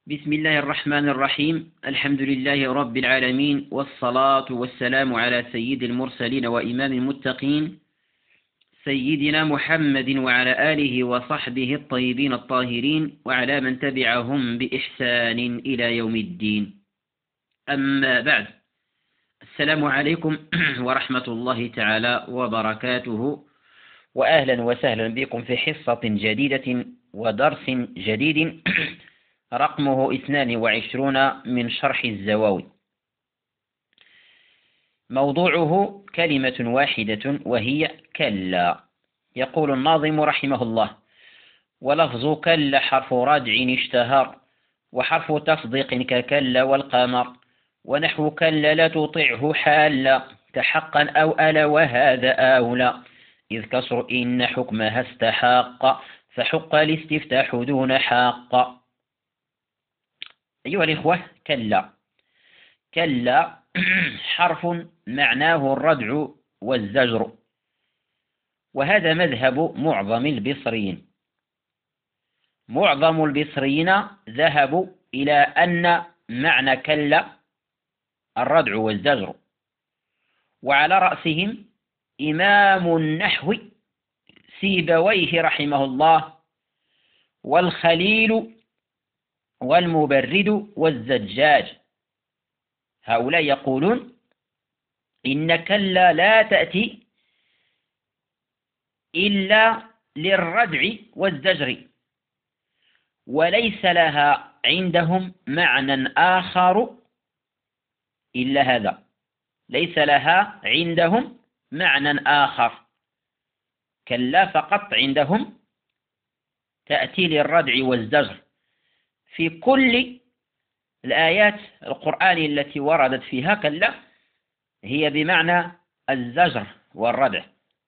بسم الله الرحمن الرحيم. الحمد لله رب العالمين، والصلاة والسلام على سيد المرسلين وإمام المتقين سيدنا محمد وعلى آله وصحبه الطيبين الطاهرين وعلى من تبعهم بإحسان إلى يوم الدين. أما بعد، السلام عليكم ورحمة الله تعالى وبركاته، وأهلا وسهلا بكم في حصة جديدة ودرس جديد رقمه 22 من شرح الزواوي. موضوعه كلمة واحدة وهي كلا. يقول الناظم رحمه الله: ولفظ كلا حرف ردع اشتهر، وحرف تصديق ككلا والقمر، ونحو كلا لا تطعه حالا، تحقا أو ألا وهذا أولى، إذ كسر إن حكمها استحق، فحق الاستفتاح دون حق. أيها الإخوة، كلا حرف معناه الردع والزجر، وهذا مذهب معظم البصريين. معظم البصريين ذهبوا إلى أن معنى كلا الردع والزجر، وعلى رأسهم إمام النحو سيبويه رحمه الله، والخليل والمبرد والزجاج. هؤلاء يقولون إن كلا لا تأتي إلا للردع والزجر، وليس لها عندهم معنى آخر إلا هذا. ليس لها عندهم معنى آخر، كلا فقط عندهم تأتي للردع والزجر. في كل الآيات القرآنية التي وردت فيها كلا هي بمعنى الزجر والردع.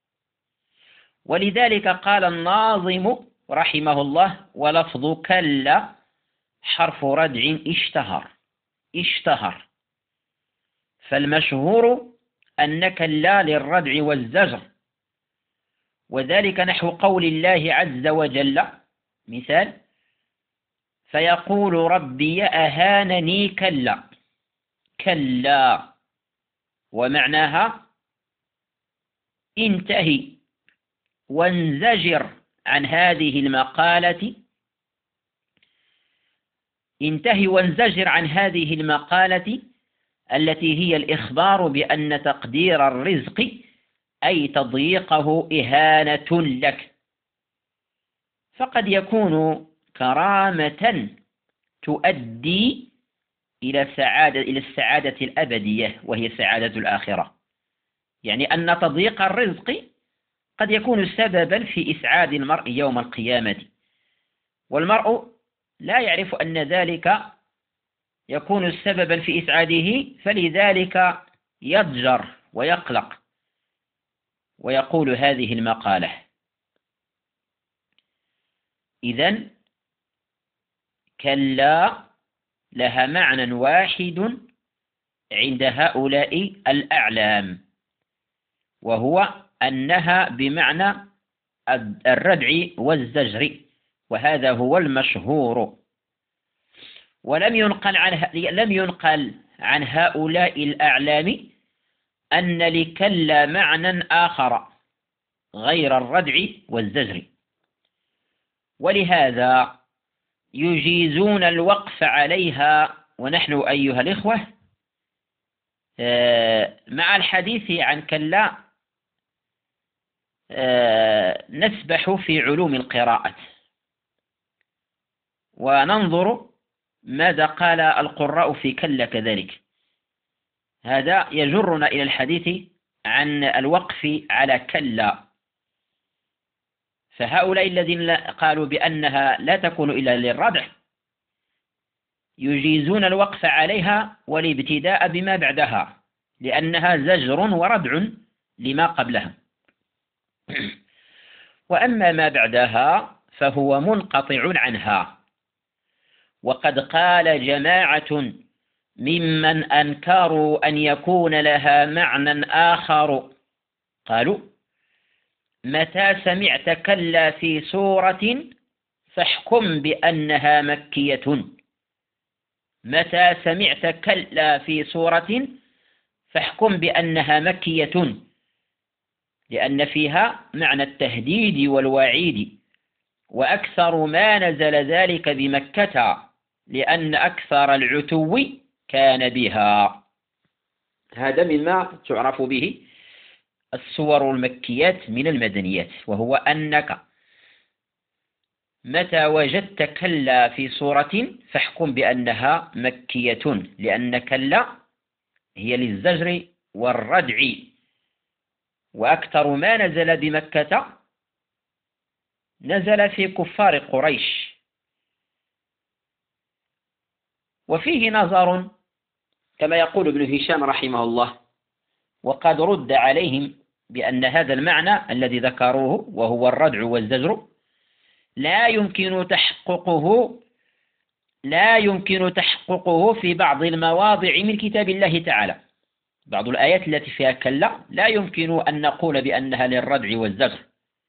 ولذلك قال الناظم رحمه الله: ولفظ كلا حرف ردع اشتهر. فالمشهور أن كلا للردع والزجر، وذلك نحو قول الله عز وجل. مثال: فيقول ربي أهانني كلا، ومعناها انتهي وانزجر عن هذه المقالة التي هي الإخبار بأن تقدير الرزق أي تضييقه إهانة لك، فقد يكون كرامة تؤدي إلى السعادة الأبدية، وهي سعادة الآخرة. يعني أن تضييق الرزق قد يكون سببا في إسعاد المرء يوم القيامة، والمرء لا يعرف أن ذلك يكون سببا في إسعاده، فلذلك يضجر ويقلق ويقول هذه المقالة. إذن كلا لها معنى واحد عند هؤلاء الأعلام، وهو أنها بمعنى الردع والزجر، وهذا هو المشهور. ولم ينقل عن هؤلاء الأعلام أن لكلا معنى آخر غير الردع والزجر، ولهذا يجيزون الوقف عليها. ونحن أيها الإخوة مع الحديث عن كلا نسبح في علوم القراءة وننظر ماذا قال القراء في كلا كذلك. هذا يجرنا إلى الحديث عن الوقف على كلا. فهؤلاء الذين قالوا بأنها لا تكون إلا للردع يجيزون الوقف عليها والابتداء بما بعدها، لأنها زجر وردع لما قبلها. وأما ما بعدها فهو منقطع عنها. وقد قال جماعة ممن أنكروا أن يكون لها معنى آخر، قالوا: متى سمعت كلا في سورة فاحكم بأنها مكية. متى سمعت كلا في سورة فاحكم بأنها مكية، لأن فيها معنى التهديد والوعيد، وأكثر ما نزل ذلك بمكة لأن أكثر العتو كان بها. هذا مما تعرف به السور المكيات من المدنيات، وهو أنك متى وجدت كلا في سورة فاحكم بأنها مكية، لأن كلا هي للزجر والردع، وأكثر ما نزل بمكة نزل في كفار قريش. وفيه نظر كما يقول ابن هشام رحمه الله، وقد رد عليهم بأن هذا المعنى الذي ذكروه وهو الردع والزجر لا يمكن تحققه في بعض المواضع من كتاب الله تعالى. بعض الآيات التي فيها كلا لا يمكن أن نقول بأنها للردع والزجر،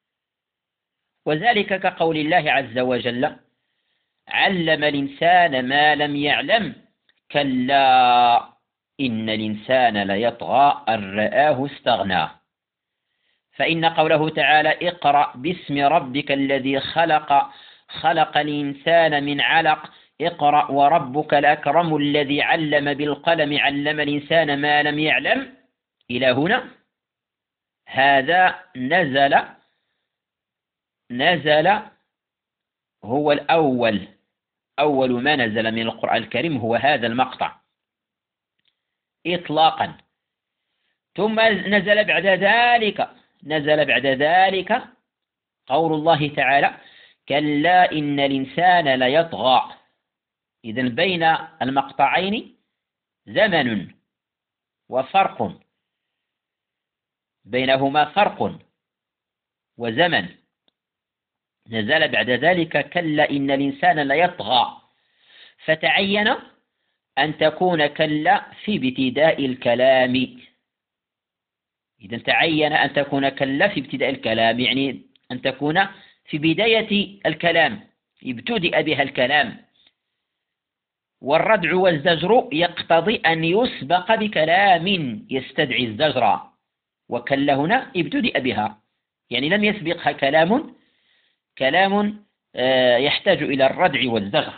وذلك كقول الله عز وجل: علم الإنسان ما لم يعلم كلا إن الإنسان ليطغى أن رآه استغنى. فإن قوله تعالى: اقرأ باسم ربك الذي خلق الإنسان من علق اقرأ وربك الأكرم الذي علم بالقلم علم الإنسان ما لم يعلم إلى هنا، هذا نزل هو أول ما نزل من القرآن الكريم هو هذا المقطع إطلاقا. ثم نزل بعد ذلك قول الله تعالى: كلا إن الإنسان ليطغى. إذن بين المقطعين زمن وفرق، بينهما فرق وزمن. نزل بعد ذلك كلا إن الإنسان ليطغى، فتعين أن تكون كلا في ابتداء الكلام. إذن تعين أن تكون كلا في ابتداء الكلام، يعني أن تكون في بداية الكلام، ابتدأ بها الكلام. والردع والزجر يقتضي أن يسبق بكلام يستدعي الزجر، وكلا هنا ابتدأ بها، يعني لم يسبقها كلام يحتاج إلى الردع والزجر.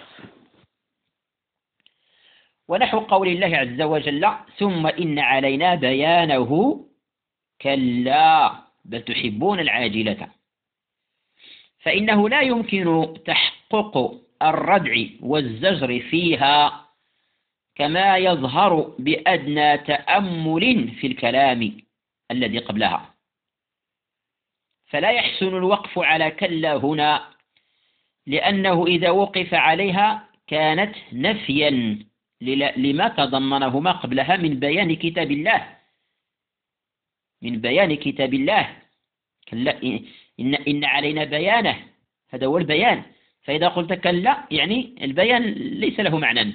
ونحو قول الله عز وجل: ثم إن علينا بيانه كلا بل تحبون العاجلة. فإنه لا يمكن تحقق الردع والزجر فيها كما يظهر بأدنى تأمل في الكلام الذي قبلها. فلا يحسن الوقف على كلا هنا، لأنه إذا وقف عليها كانت نفيا لما تضمنه ما قبلها من بيان كتاب الله. كلا إن علينا بيانه، هذا هو البيان. فإذا قلت كلا يعني البيان ليس له معنى.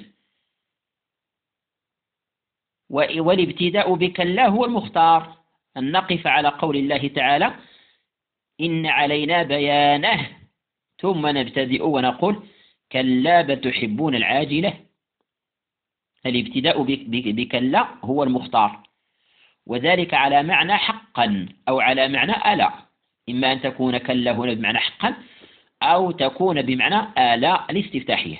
والابتداء بكلا هو المختار، أن نقف على قول الله تعالى: إن علينا بيانه، ثم نبتدئ ونقول كلا بل تحبون العاجلة. الابتداء بكلا هو المختار، وذلك على معنى حقا أو على معنى ألا. إما أن تكون كلا هنا بمعنى حقا أو تكون بمعنى آلاء الاستفتاحية.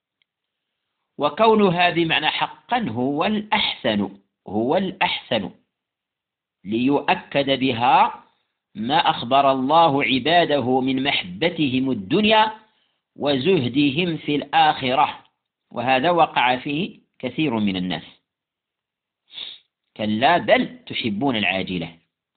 وكونها بمعنى حقا هو الأحسن ليؤكد بها ما أخبر الله عباده من محبتهم الدنيا وزهدهم في الآخرة، وهذا وقع فيه كثير من الناس. كلا بل تحبون العاجلة.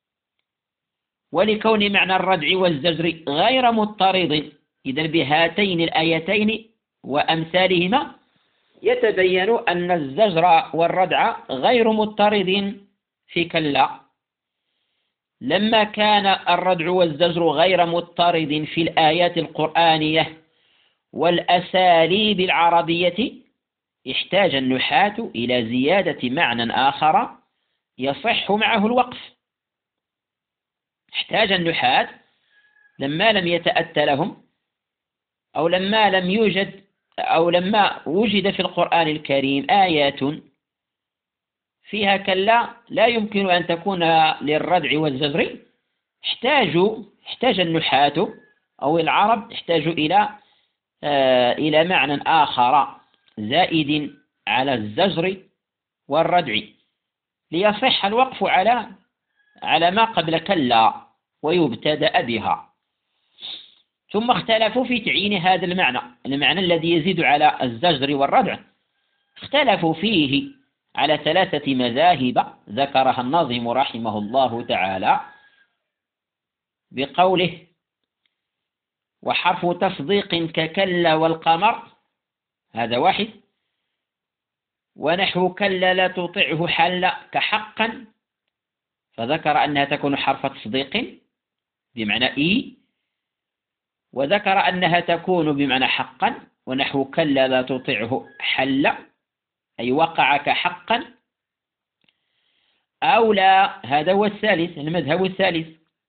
ولكون معنى الردع والزجر غير مضطرد، إذن بهاتين الآيتين وأمثالهما يتبين أن الزجر والردع غير مضطرد في كلا. لما كان الردع والزجر غير مضطرد في الآيات القرآنية والأساليب العربية، احتاج النحاة إلى زيادة معنى آخر يصح معه الوقف. احتاج النحاة لما لم يتأتى لهم أو لما لم يوجد أو لما وجد في القرآن الكريم آيات فيها كلا لا يمكن أن تكون للردع والزجر، احتاج النحاة أو العرب احتاجوا إلى معنى آخر زائد على الزجر والردع ليصح الوقف على ما قبل كلا ويبتدأ بها. ثم اختلفوا في تعيين هذا المعنى الذي يزيد على الزجر والردع، اختلفوا فيه على 3 مذاهب ذكرها الناظم رحمه الله تعالى بقوله: وحرف تصديق ككلا والقمر، هذا واحد. ونحو كلا لا تطعه حل كحقا، فذكر أنها تكون حرف تصديق بمعنى إي، وذكر أنها تكون بمعنى حقا، ونحو كلا لا تطعه حل أي وقع كحقا. أو لا، هذا هو الثالث، المذهب الثالث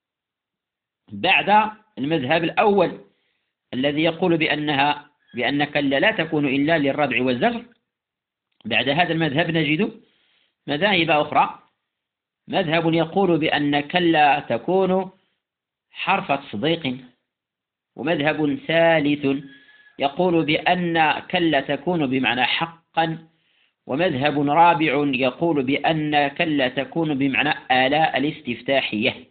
بعد المذهب الأول الذي يقول بأن كلا لا تكون إلا للردع والزجر. بعد هذا المذهب نجد مذاهب أخرى، مذهب يقول بأن كلا تكون حرف تصديق، ومذهب ثالث يقول بأن كلا تكون بمعنى حقا، ومذهب رابع يقول بأن كلا تكون بمعنى آلاء الاستفتاحية.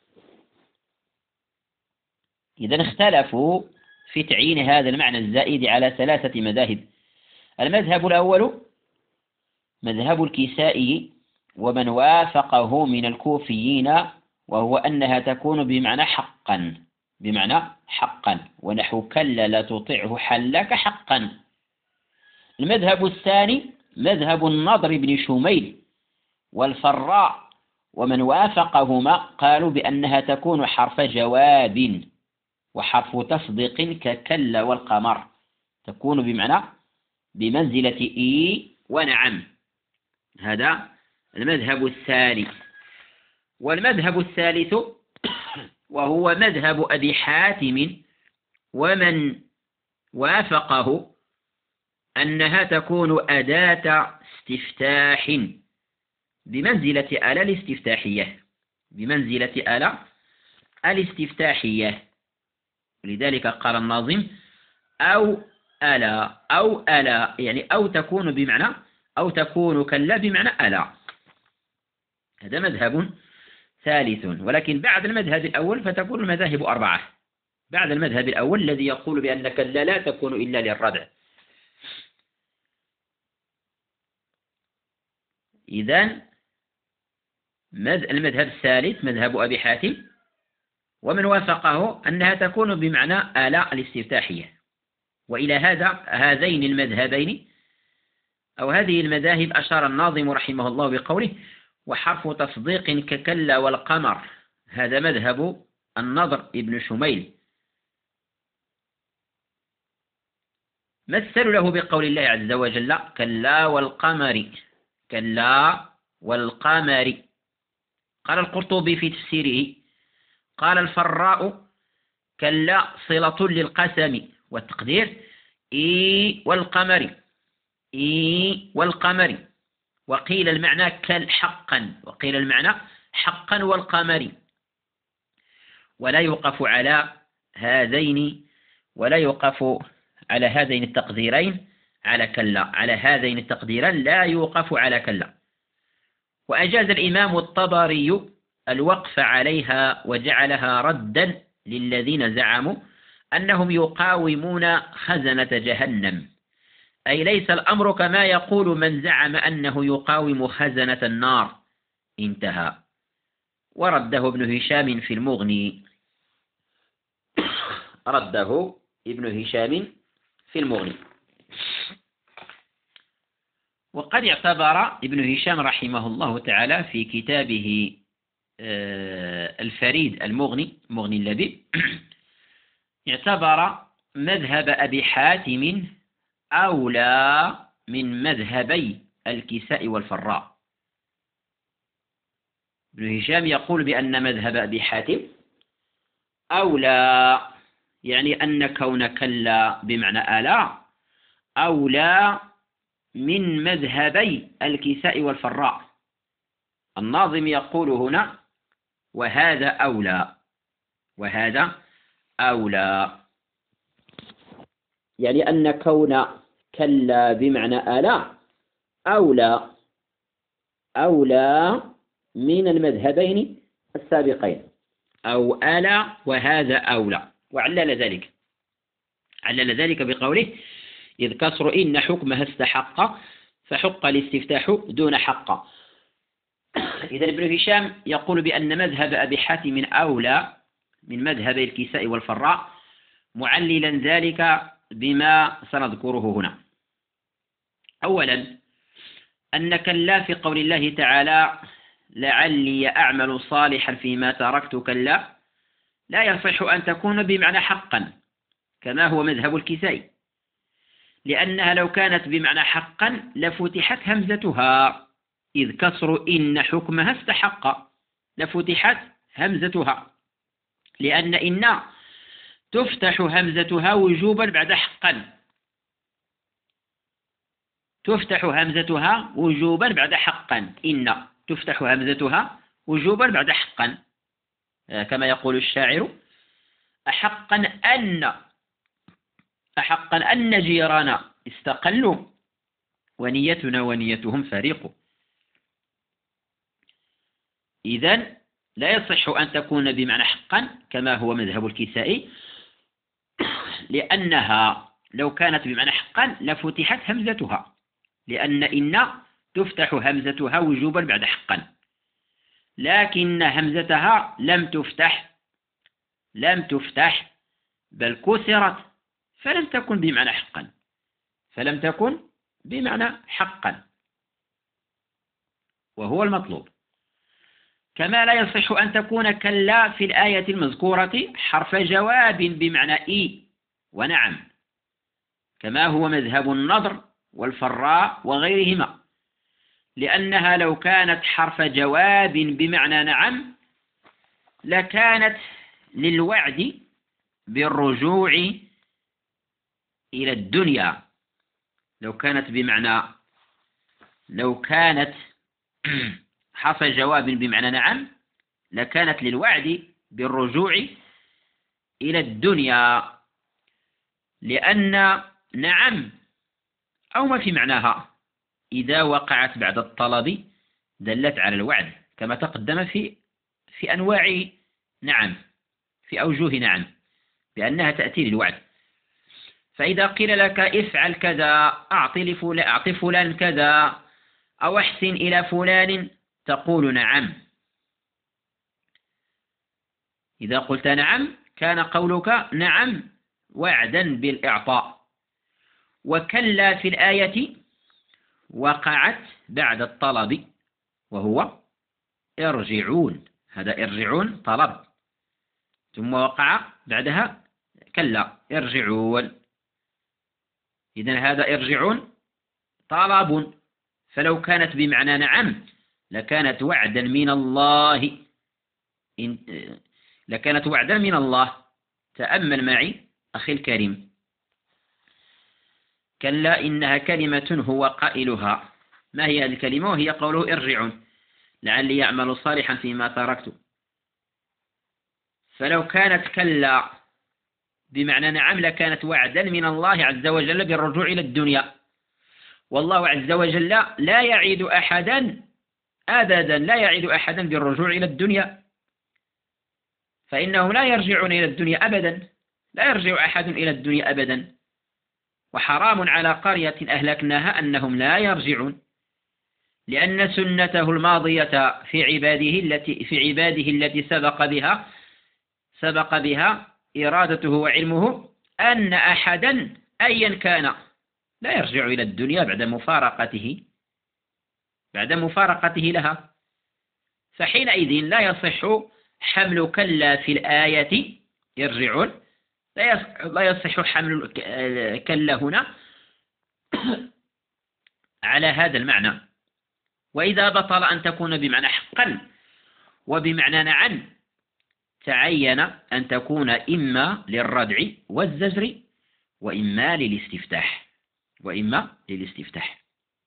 إذن اختلفوا في تعيين هذا المعنى الزائد على 3 مذاهب. المذهب الأول مذهب الكسائي ومن وافقه من الكوفيين، وهو أنها تكون بمعنى حقا، ونحو كلا لا تطعه حلك حقا. المذهب الثاني مذهب النضر بن شميل والفراء ومن وافقهما، قالوا بأنها تكون حرف جواب وحرف تصديق ككلا والقمر، تكون بمنزلة إي ونعم. هذا المذهب الثاني. والمذهب الثالث وهو مذهب أبي حاتم ومن وافقه، أنها تكون أداة استفتاح بمنزلة آلة الاستفتاحية، ولذلك قال الناظم: أو ألا يعني أو تكون كلا بمعنى ألا. هذا مذهب ثالث. ولكن بعد المذهب الأول فتكون المذاهب 4 بعد المذهب الأول الذي يقول بأن كلا لا تكون إلا للردع. إذن المذهب الثالث مذهب أبي حاتم ومن وافقه أنها تكون بمعنى آلاء الاستفتاحية. وإلى هذين المذهبين أو هذه المذاهب أشار الناظم رحمه الله بقوله: وحرف تصديق ككلا والقمر، هذا مذهب النضر ابن شميل. مثلوا له بقول الله عز وجل: كلا والقمر. قال القرطبي في تفسيره: قال الفراء: كلا صلة للقسم، والتقدير إي والقمر. وقيل المعنى حقا والقمر. ولا يوقف على هذين التقديرين على كلا، على هذين التقديرين لا يوقف على كلا. وأجاز الإمام الطبري الوقف عليها وجعلها ردا للذين زعموا أنهم يقاومون خزنة جهنم، أي ليس الأمر كما يقول من زعم أنه يقاوم خزنة النار. انتهى. ورده ابن هشام في المغني. وقد اعتبر ابن هشام رحمه الله تعالى في كتابه الفريد مغني اللبيب اعتبر مذهب أبي حاتم أولى من مذهبي الكساء والفراء. ابن هشام يقول بأن مذهب أبي حاتم أولى، يعني أن كون كلا بمعنى آلا أولى من مذهبي الكساء والفراء. الناظم يقول هنا وهذا أولى، وهذا أولى، يعني أن كون كلا بمعنى ألا أولى من المذهبين السابقين، أو ألا وهذا أولى. وعلل ذلك بقوله إذ كسر إن حكمها استحق فحق الاستفتاح دون حق. إذا ابن هشام يقول بأن مذهب أبي حاتم أولى من مذهب الكساء والفراء، معللا ذلك بما سنذكره هنا. أولا أن كلا في قول الله تعالى لعلي أعمل صالحا فيما تركت كلا لا يصح أن تكون بمعنى حقا كما هو مذهب الكسائي، لأنها لو كانت بمعنى حقا لفتحت همزتها، إذ كسر إن حكمها استحق لفتحت همزتها، لأن إن تفتح همزتها وجوبا بعد حقا، تفتح همزتها وجوبا بعد حقا، إن تفتح همزتها وجوبا بعد حقا، كما يقول الشاعر أحقا أن جيرانا استقلوا ونيتنا ونيتهم فريق. إذن لا يصح أن تكون بمعنى حقا كما هو مذهب الكسائي، لأنها لو كانت بمعنى حقا لفتحت همزتها، لأن إن تفتح همزتها وجوبا بعد حقا، لكن همزتها لم تفتح بل كسرت فلم تكن بمعنى حقا، وهو المطلوب. كما لا يصح أن تكون كلا في الآية المذكورة حرف جواب بمعنى إي ونعم كما هو مذهب النضر والفراء وغيرهما، لأنها لو كانت حرف جواب بمعنى نعم لكانت للوعد بالرجوع إلى الدنيا. لو كانت حرف جواب بمعنى نعم لكانت للوعد بالرجوع إلى الدنيا، لأن نعم أو ما في معناها إذا وقعت بعد الطلب دلت على الوعد، كما تقدم في أنواع نعم، في أوجه نعم، بأنها تأتي للوعد. فإذا قيل لك افعل كذا، أعط فلان كذا، أو أحسن إلى فلان، تقول نعم. إذا قلت نعم كان قولك نعم وعدا بالإعطاء. وكلا في الآية وقعت بعد الطلب وهو ارجعون، هذا ارجعون طلب، ثم وقع بعدها كلا ارجعون، إذن هذا ارجعون طلب، فلو كانت بمعنى نعم لكانت وعدا من الله. تأمل معي أخي الكريم، كلا إنها كلمة هو قائلها. ما هي الكلمة؟ وهي قوله ارجعون لعلي يعمل صالحا فيما تركت. فلو كانت كلا بمعنى نعم لكانت وعدا من الله عز وجل بالرجوع إلى الدنيا، والله عز وجل لا يعيد أحدا أبدا، لا يعيد أحدا بالرجوع إلى الدنيا، فإنهم لا يرجعون إلى الدنيا أبدا، لا يرجع أحد إلى الدنيا أبدا، وحرام على قرية أهلكناها أنهم لا يرجعون، لأن سنته الماضية في عباده التي سبق بها إرادته وعلمه أن أحدا أيا كان لا يرجع إلى الدنيا بعد مفارقته لها. فحينئذ لا يصح حمل كلا في الآية يرجعون، لا يصح حمل كلا هنا على هذا المعنى. وإذا بطل أن تكون بمعنى حقا وبمعنى نعم تعين أن تكون إما للردع والزجر وإما للاستفتاح. وإما للاستفتاح.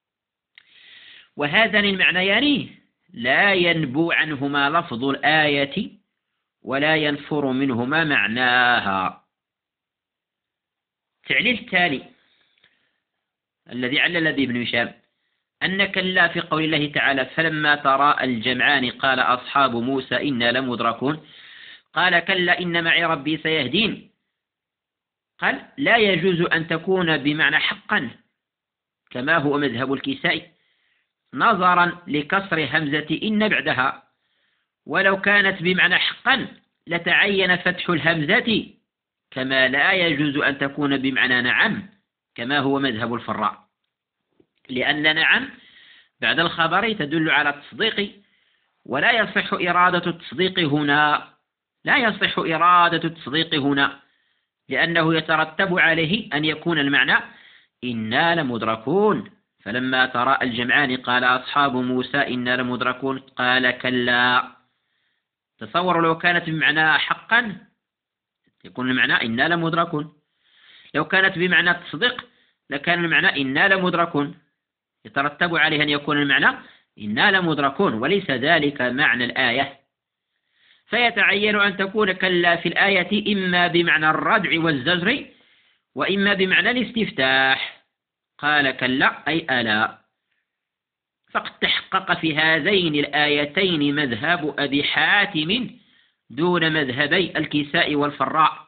وهذان المعنيان لا ينبو عنهما لفظ الآية ولا ينفر منهما معناها. التعليل التالي الذي علل به ابن هشام أن كلا في قول الله تعالى فلما تراءى الجمعان قال أصحاب موسى إنا لمدركون، قال كلا إن معي ربي سيهدين، قال لا يجوز أن تكون بمعنى حقا كما هو مذهب الكسائي نظرا لكسر همزة إن بعدها، ولو كانت بمعنى حقا لتعين فتح الهمزة كما لا يجوز أن تكون بمعنى نعم كما هو مذهب الفراء، لأن نعم بعد الخبر تدل على التصديق، ولا يصح إرادة التصديق هنا، لا يصح إرادة التصديق هنا لأنه يترتب عليه أن يكون المعنى إنا لمدركون. فلما تراءى الجمعان قال أصحاب موسى إنا لمدركون، قال كلا. تصوروا لو كانت بمعنى حقا يكون المعنى إنا لمدركون، لو كانت بمعنى التصديق لكان المعنى إنا لمدركون، يترتب عليه أن يكون المعنى إنا لمدركون، وليس ذلك معنى الآية. فيتعين أن تكون كلا في الآية إما بمعنى الردع والزجر وإما بمعنى الاستفتاح. قال كلا أي ألا. فقد تحقق في هذين الآيتين مذهب أبي حاتم دون مذهبي الكساء والفراء،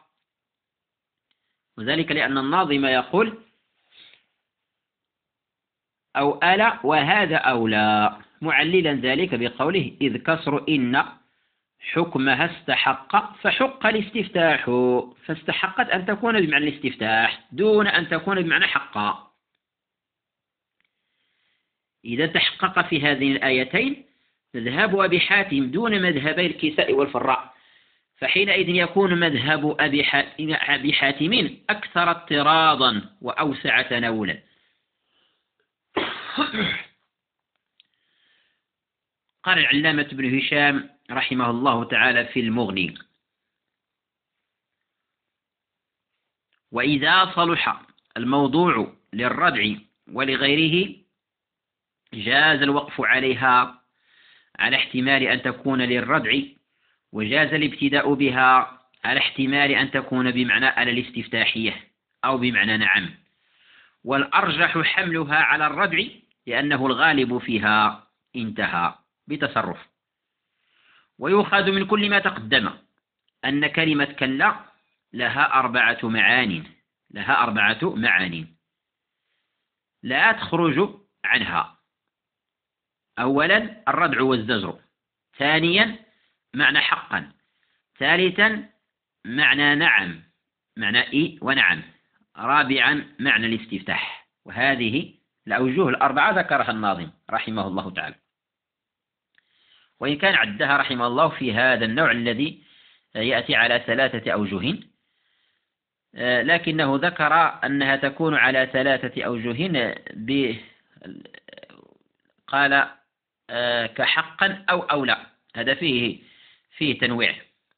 وذلك لأن الناظم يقول أو ألا وهذا أولى، معللا ذلك بقوله إذ كسر إن حكمها استحق فحق الاستفتاح، فاستحقت أن تكون بمعنى الاستفتاح دون أن تكون بمعنى حقا. إذا تحقق في هذين الآيتين مذهب أبي حاتم دون مذهبي الكساء والفراء، فحينئذ يكون مذهب أبي حاتم أكثر اضطرادا وأوسع تناولا. قال العلامة ابن هشام رحمه الله تعالى في المغني: وإذا صلح الموضوع للردع ولغيره جاز الوقف عليها على احتمال أن تكون للردع، وجاز الابتداء بها على احتمال أن تكون بمعنى على الاستفتاحية أو بمعنى نعم، والأرجح حملها على الردع لأنه الغالب فيها. انتهى بتصرف. ويؤخذ من كل ما تقدم أن كلمة كلا لها أربعة معان لا تخرج عنها. أولا الردع والزجر، ثانيا معنى حقا، ثالثا معنى نعم، معنى إي ونعم، رابعا معنى الاستفتاح. وهذه الأوجه الأربعة ذكرها الناظم رحمه الله تعالى، وإن كان عدها رحمه الله في هذا النوع الذي يأتي على 3 أوجه، لكنه ذكر أنها تكون على 3 أوجه قال كحقا أو أولى، هذا فيه تنويع.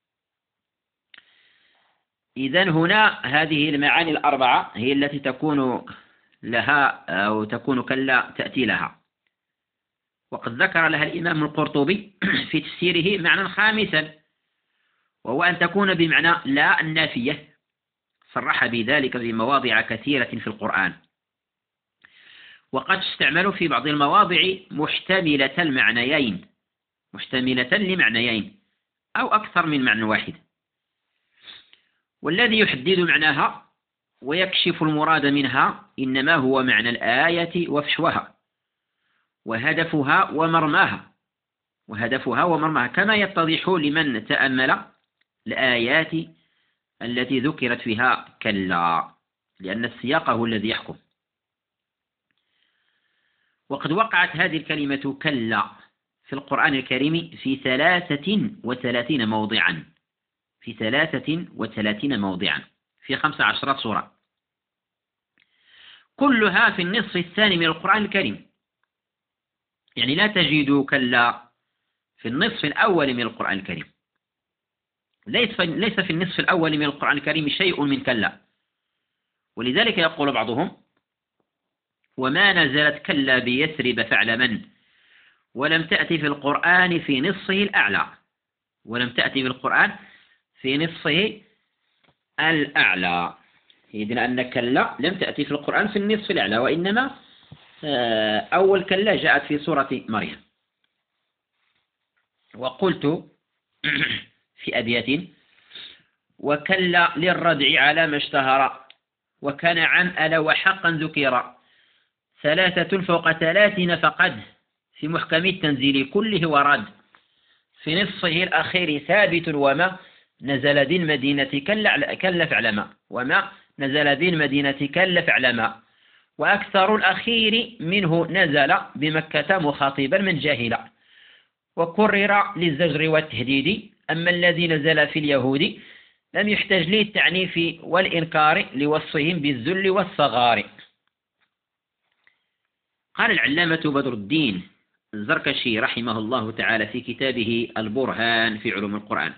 إذن هنا هذه المعاني الأربعة هي التي تكون لها أو تكون كلا تأتي لها. وقد ذكر لها الإمام القرطبي في تفسيره معنى خامسا، وهو أن تكون بمعنى لا النافية، صرح بذلك في مواضع كثيرة في القرآن، وقد استعملوا في بعض المواضع محتملة لمعنيين أو أكثر من معنى واحد. والذي يحدد معناها ويكشف المراد منها إنما هو معنى الآية وفحوها وهدفها ومرماها، كما يتضح لمن تأمل الآيات التي ذكرت فيها كلا، لأن السياق هو الذي يحكم. وقد وقعت هذه الكلمة كلا في القرآن الكريم في 33 موضعا، في 15 سورة، كلها في النصف الثاني من القرآن الكريم. يعني لا تجد كلا في النصف الأول من القرآن الكريم، ليس في النصف الأول من القرآن الكريم شيء من كلا. ولذلك يقول بعضهم وما نزلت كلا بيثرب فاعلمن ولم تأتي في القرآن في نصفه الأعلى. ولم تأتي في القرآن في نصفه الأعلى، إذن أن كلا لم تأتي في القرآن في النصف الأعلى، وإنما أول كلا جاءت في سورة مريم. وقلت في أبيات: وكلا للردع على ما اشتهر وكان عن ألا وحقا ذكر 3 فوق 30 فقد في محكم التنزيل كله ورد في نصفه الأخير ثابت وما نزل ذي المدينة كلا فاعلما وما نزل ذي المدينة كلا فاعلما وأكثر الأخير منه نزل بمكة مخاطبا من جاهلا وكرر للزجر والتهديد. أما الذي نزل في اليهود لم يحتج للتعنيف والإنكار لوصفهم بالذل والصغار. قال العلامة بدر الدين الزركشي رحمه الله تعالى في كتابه البرهان في علوم القرآن: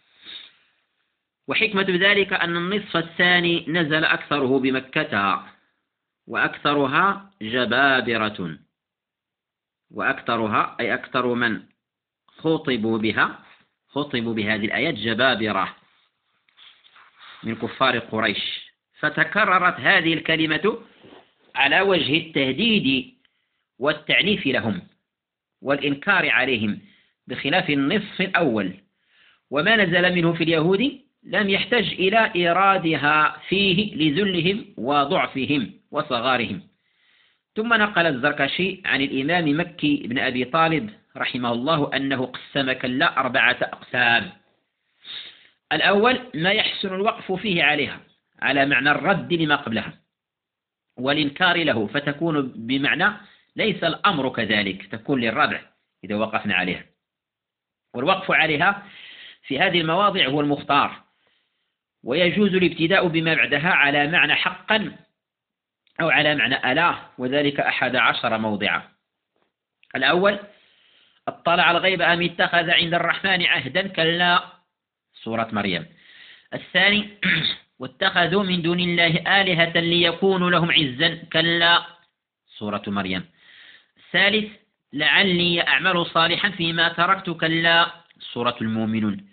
وحكمة ذلك أن النصف الثاني نزل أكثره بمكة وأكثرها جبابرة، وأكثرها أي أكثر من خطبوا بهذه الآيات جبابرة من كفار قريش، فتكررت هذه الكلمة على وجه التهديد والتعنيف لهم والإنكار عليهم بخلاف النصف الأول. وما نزل منه في اليهود لم يحتج إلى إيرادها فيه لذلهم وضعفهم وصغارهم. ثم نقل الزركشي عن الإمام مكي بن أبي طالب رحمه الله أنه قسم كلا 4 أقسام: الأول ما يحسن الوقف فيه عليها على معنى الرد لما قبلها والإنكار له، فتكون بمعنى ليس الأمر كذلك، تكون للردع إذا وقفنا عليها، والوقف عليها في هذه المواضع هو المختار، ويجوز الابتداء بما بعدها على معنى حقا أو على معنى ألا، وذلك 11 موضعا. الأول: اطلع الغيب أم اتخذ عند الرحمن عهدا كلا، سورة مريم. الثاني: واتخذوا من دون الله آلهة ليكونوا لهم عزا كلا، سورة مريم. الثالث: لعلي أعمل صالحا فيما تركت كلا، سورة المؤمنون.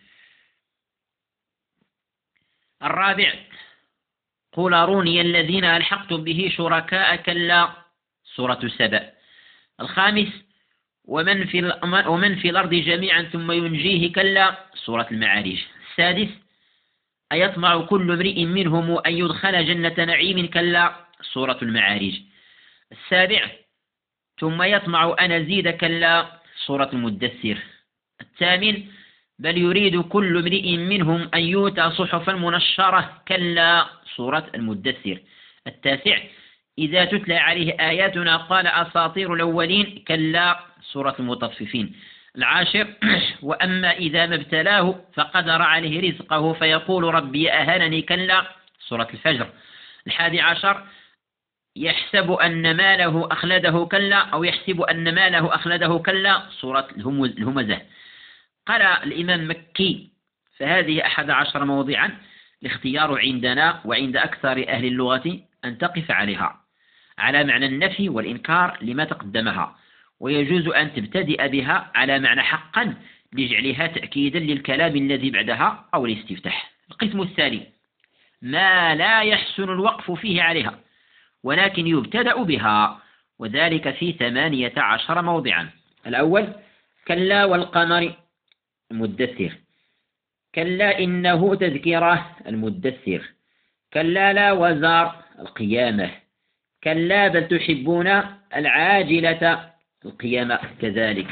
الرابع: قل أروني الذين ألحقتم به شركاء كلا، سورة سبأ. الخامس: ومن في الأرض جميعا ثم ينجيه كلا، سورة المعارج. السادس: أيطمع كل امرئ منهم أن يدخل جنة نعيم كلا، سورة المعارج. السابع: ثم يطمع أن أزيد كلا، سورة المدثر. الثامن: بل يريد كل امرئ منهم أن يؤتى صحفا منشرة كلا، سورة المدثر. التاسع: إذا تتلى عليه آياتنا قال أساطير الأولين كلا، سورة المطففين. العاشر: وأما إذا ما ابتلاه فقدر عليه رزقه فيقول ربي أهانني كلا، سورة الفجر. 11: يحسب أن ماله أخلده كلا، أو يحسب أن ماله أخلده كلا، سورة الهمزة. قال الإمام مكي: فهذه 11 موضعا، الاختيار عندنا وعند أكثر أهل اللغة أن تقف عليها على معنى النفي والإنكار لما تقدمها، ويجوز أن تبتدئ بها على معنى حقا لجعلها تأكيدا للكلام الذي بعدها أو الاستفتاح. القسم الثاني: ما لا يحسن الوقف فيه عليها ولكن يبتدأ بها، وذلك في 18 موضعا. الأول: كلا والقمر، المدثر. كلا إنه تذكرة، المدثر. كلا لا وزر، القيامة. كلا بل تحبون العاجلة، القيامة كذلك.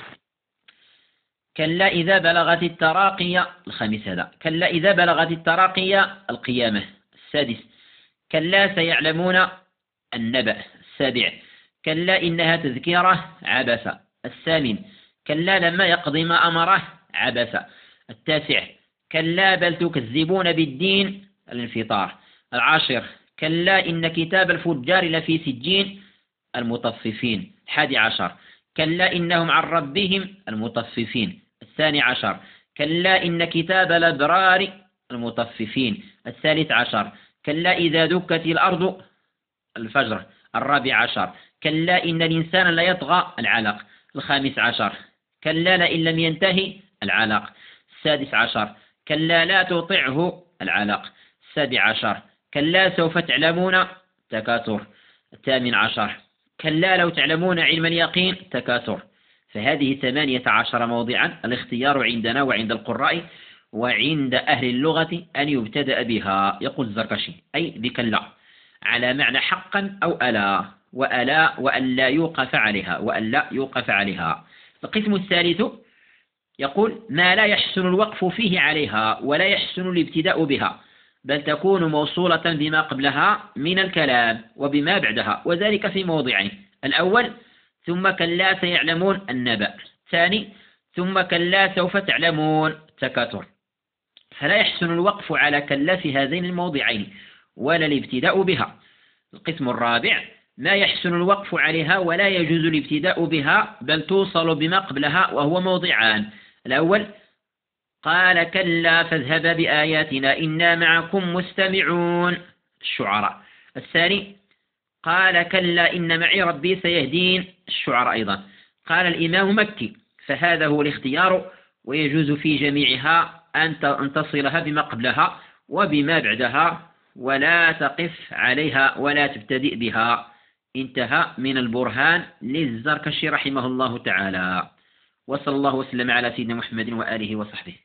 كلا إذا بلغت التراقية، الخامس هذا. كلا إذا بلغت التراقية، القيامة. السادس: كلا سيعلمون، النبأ. السابع: كلا إنها تذكرة، عبس. الثامن: كلا لما يقضي ما أمره، عبس. التاسع: كلا بل تكذبون بالدين، الانفطار. العاشر: كلا إن كتاب الفجار لفي سجين، المطففين. 11: كلا إنهم عن ربهم، المطففين. 12: كلا إن كتاب الأبرار، المطففين. 13: كلا إذا دكت الأرض، الفجر. الرابع عشر كلا إن الإنسان لا يطغى العلق. الخامس عشر كلا لئن لم ينتهي العلق. السادس عشر كلا لا تطعه العلق. السابع عشر كلا سوف تعلمون تكاثر. الثامن عشر كلا لو تعلمون علم اليقين تكاثر. فهذه 18 موضعا الاختيار عندنا وعند القراء وعند أهل اللغة أن يبتدأ بها. يقول الزركشي أي بكلا على معنى حقا أو ألا، وألا وأن لا يوقف عليها، وأن لا يوقف عليها. القسم الثالث يقول ما لا يحسن الوقف فيه عليها ولا يحسن الابتداء بها، بل تكون موصولة بما قبلها من الكلام وبما بعدها، وذلك في موضعين: الأول ثم كلا سيعلمون النبأ، الثاني ثم كلا سوف تعلمون تكاثر. فلا يحسن الوقف على كلا في هذين الموضعين ولا الابتداء بها. القسم الرابع ما يحسن الوقف عليها ولا يجوز الابتداء بها، بل توصل بما قبلها، وهو موضعان: الأول قال كلا فاذهبا بآياتنا إنا معكم مستمعون الشعراء. الثاني قال كلا إن معي ربي سيهدين الشعراء أيضا. قال الإمام مكي فهذا هو الاختيار، ويجوز في جميعها أن تصلها بما قبلها وبما بعدها ولا تقف عليها ولا تبتدئ بها. انتهى من البرهان للزركشي رحمه الله تعالى، وصلى الله وسلم على سيدنا محمد وآله وصحبه.